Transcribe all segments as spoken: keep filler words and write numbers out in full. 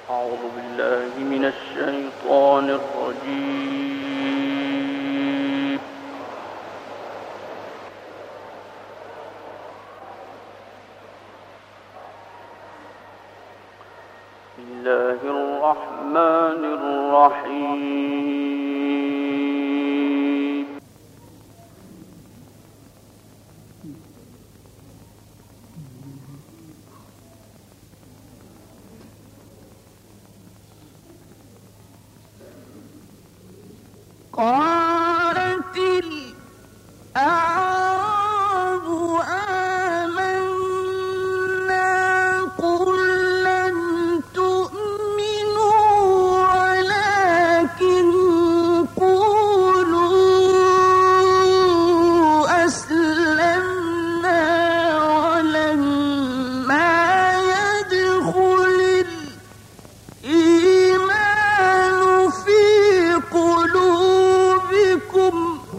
أعوذ بالله من الشيطان الرجيم. بسم الله الرحمن الرحيم. قالت الأعراب آمنا قل لم تؤمنوا ولكن قولوا أسلمنا ولما يدخل الإيمان في قلوبكم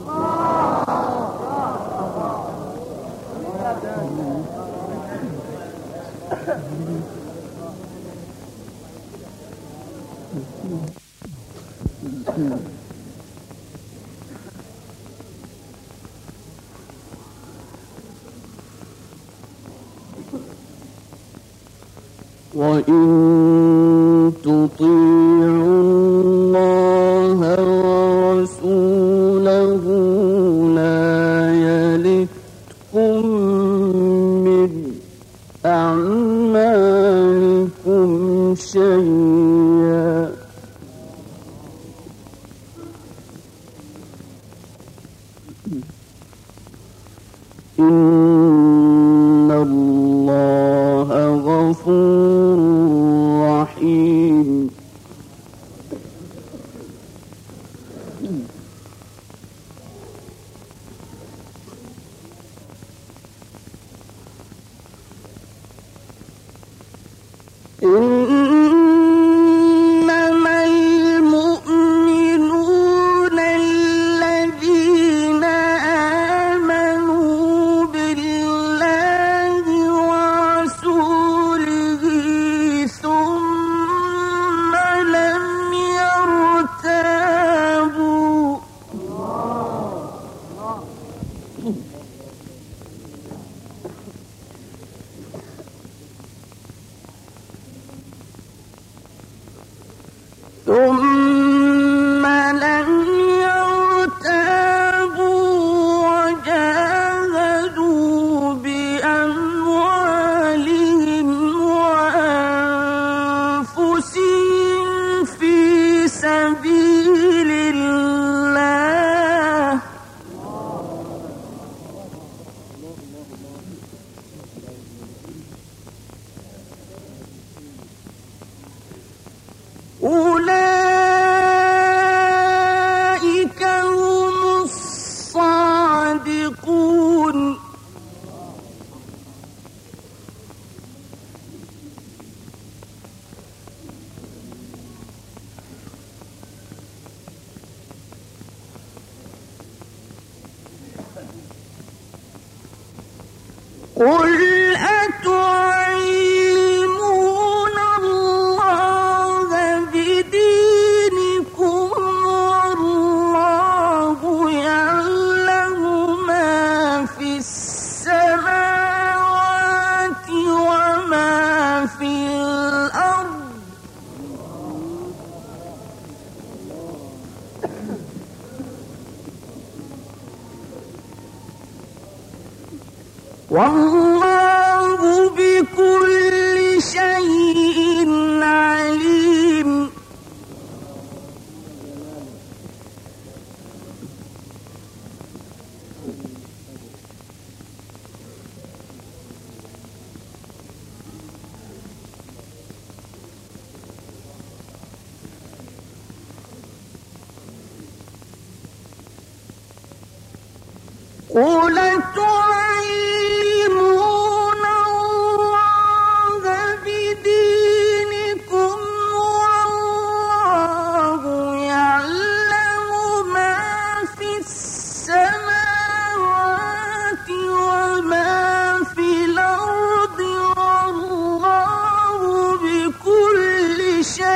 وإن تطيعوا الله ورسوله لا يلتكم من أعمالكم شيئا إن الله غفور رحيم. إنما المؤمنون الذين آمنوا بالله ورسوله ثم لم يرتابوا ثم لم يرتابوا وجاهدوا بأموالهم وأنفسهم في سبيل الله أولئك هم الصادقون. قل أتعلمون الله بدينكم والله يعلم ما في السماوات وما في الأرض والله بكل شيء عليم. قل تعلمون الله بدينكم والله يعلم ما في السماوات وما في الأرض والله بكل شيء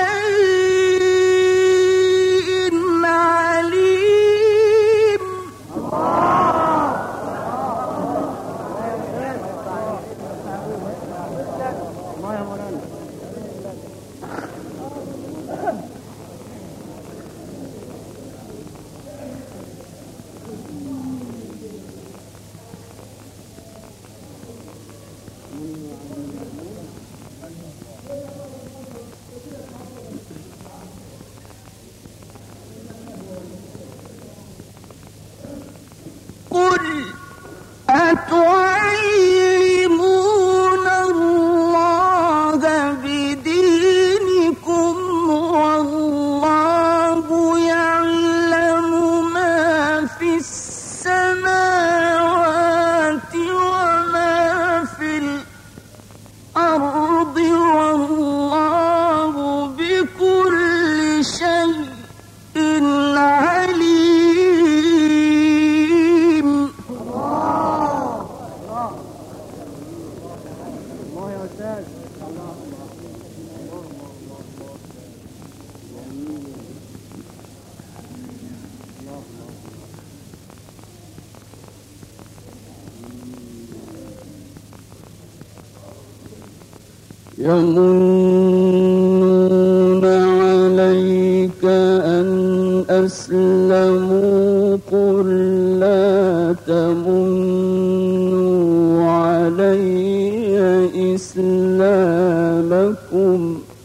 يمنون عليك أن أسلموا قل لا تمنوا علي إسلامكم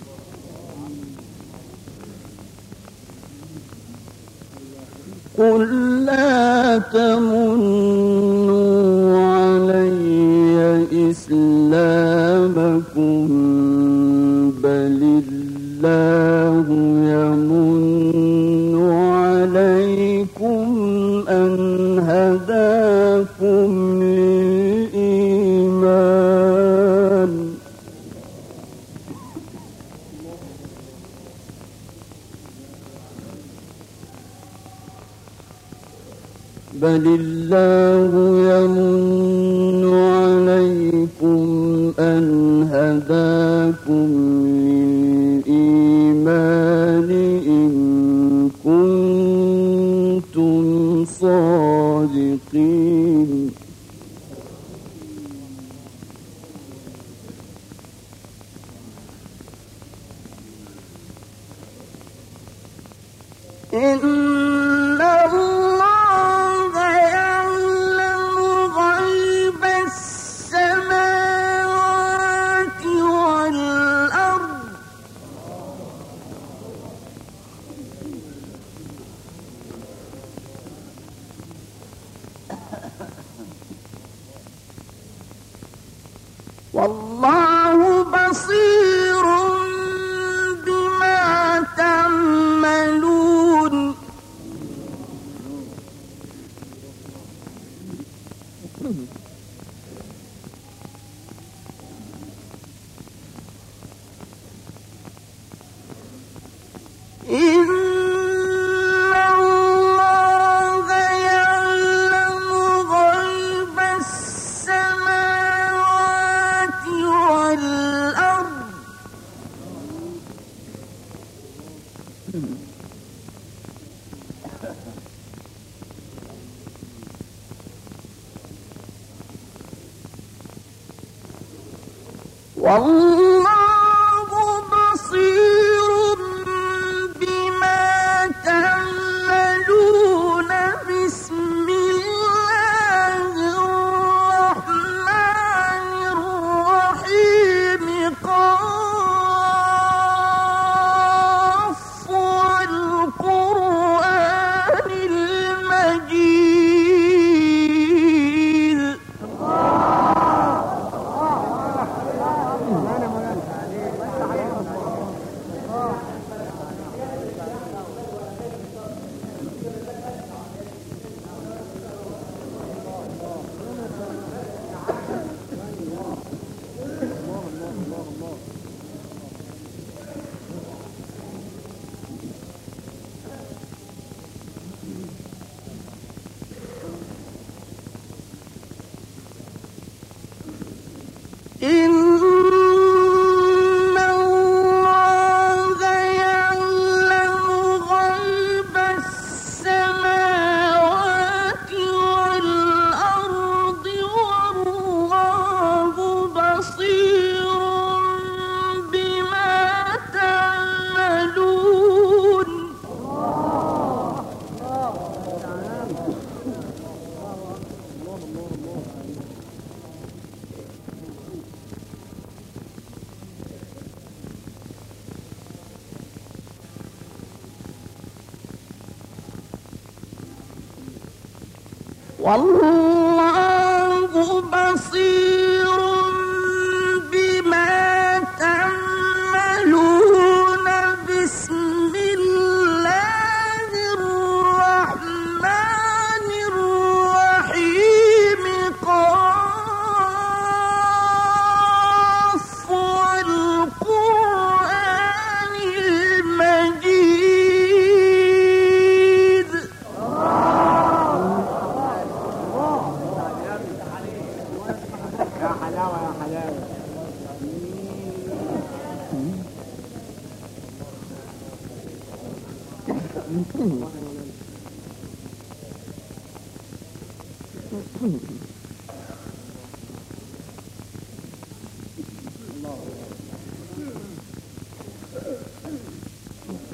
قل لا تمنوا علي إسلامكم بل الله يمن عليكم أن هداكم للإيمان بل الله يمن عليكم أن هداكم للإيمان إن كنتم صادقين إن والله بصير بما تعملون إن والله بصير بما تعملون بسم الله الرحمن الرحيم قاف والقرآن المجيد إن الله يعلم غيب السماوات والأرض والله بصير بما تعملون والله بصير بما تعملون بسم الله الرحمن الرحيم قاف والقرآن المجيد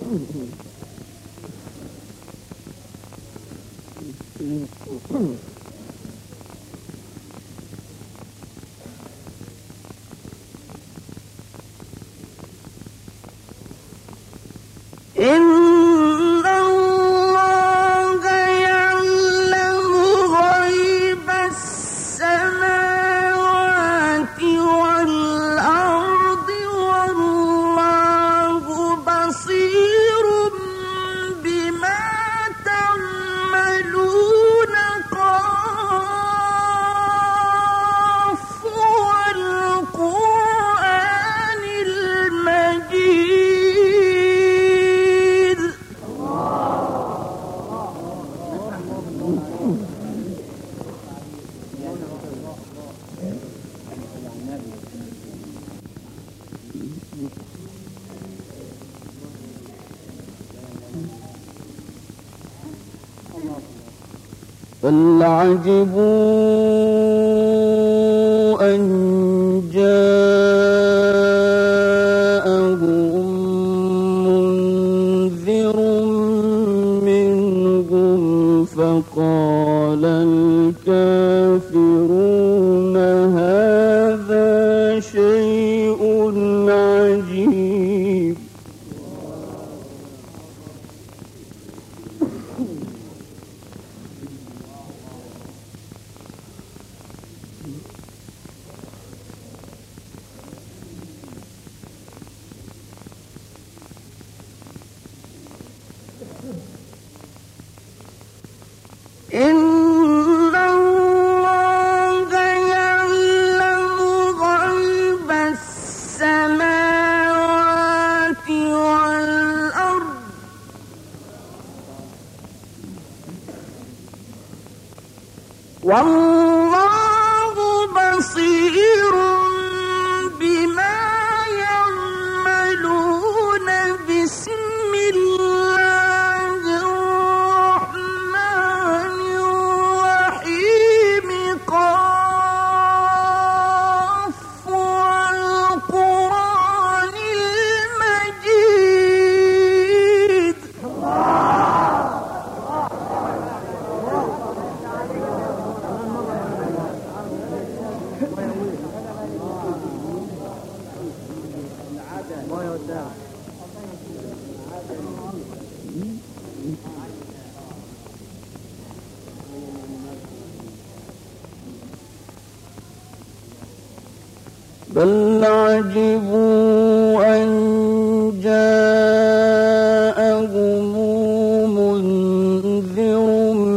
بل عجبوا أن جاءهم منذر منهم فقال الكافرون هذا شيء عجيب. إن الله يعلم غيب السماوات والأرض والله بصير بما يعملون. بسم الله الرحمن الرحيم قاف والقرآن المجيد. بل عجبوا أن جاءهم منذر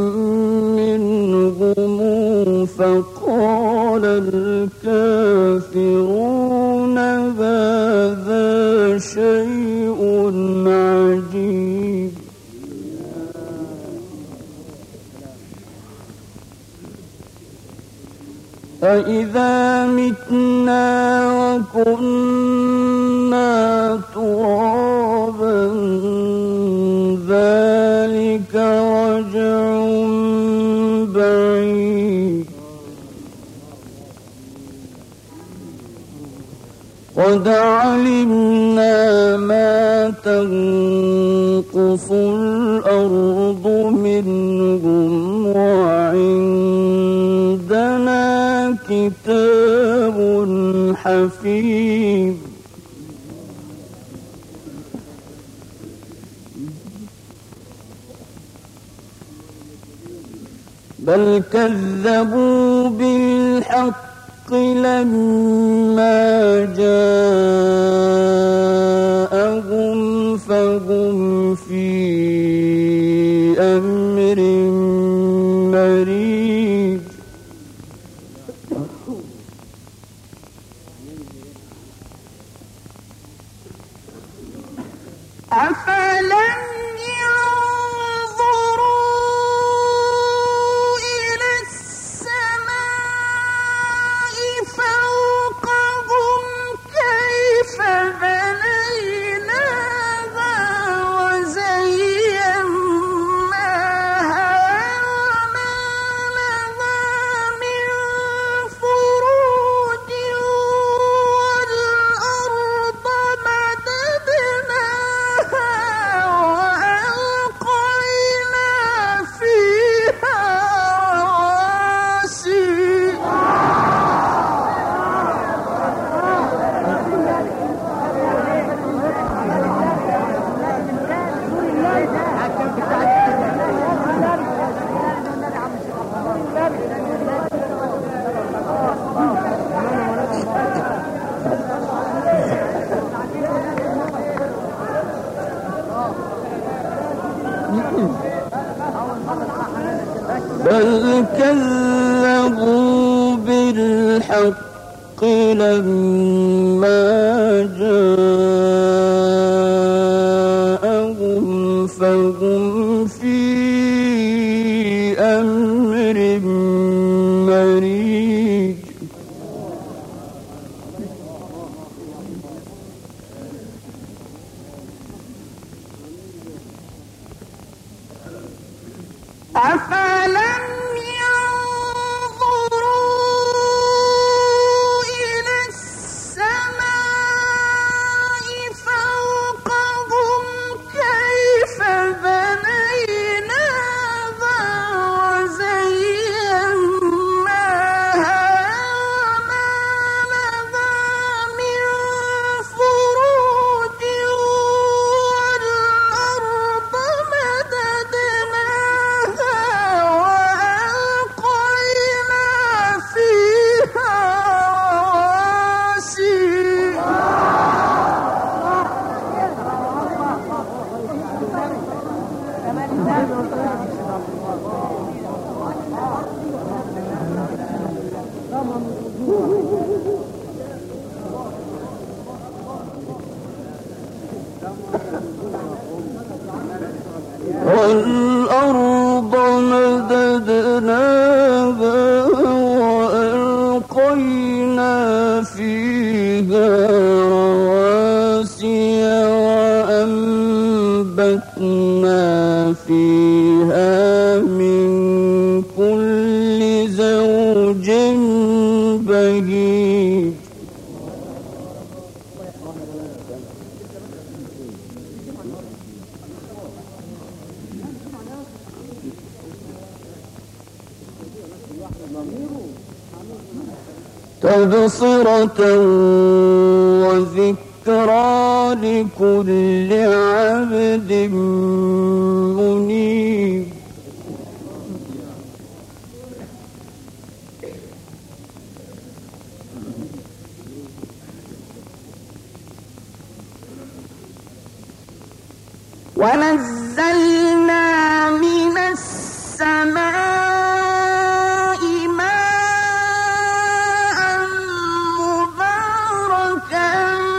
منهم فقال الكافرون هذا شيء عجيب. أإذا متنا وكنا ترابا ذلك رجع بعيد. قد علمنا ما تنقص الأرض منهم وعندنا كتاب حفيظ. بل كذبوا بالحق لما جاءهم فهم في أمر مريج. أفلم ينظروا إلى السماء فوقهم كيف بنيناها وزيناها وما لها من فروج والأرض مددناها بل كذبوا بالحق لما جاءهم فهم في أمر مريج أفلم ينظروا إلى السماء فوقهم كيف بنيناها وزيناها وما لها من فروج والأرض مددناها وألقينا فيها رواسي والأرض مددناها وألقينا فيها رواسي وأنبتنا فيها من كل زوج بهيج تبصرة وذكرى لكل عبد منيب ونزلنا من السماء ماء مباركا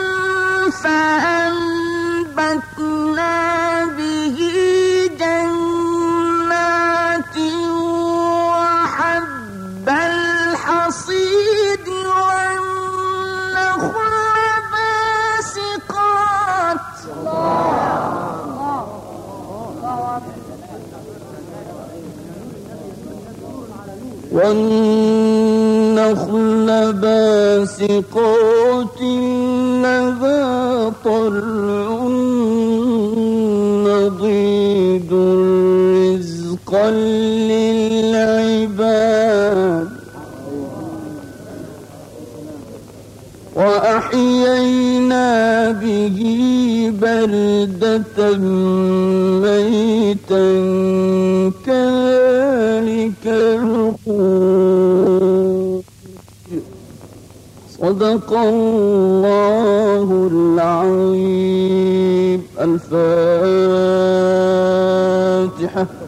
فأنبتنا به جنات وحب الحصيد والنخل باسقات والنخل باسقات لها طلع نضيد رزقا للعباد وأحيينا به بلدة ميتا كذلك الخروج صدق الله العظيم. الفاتحة.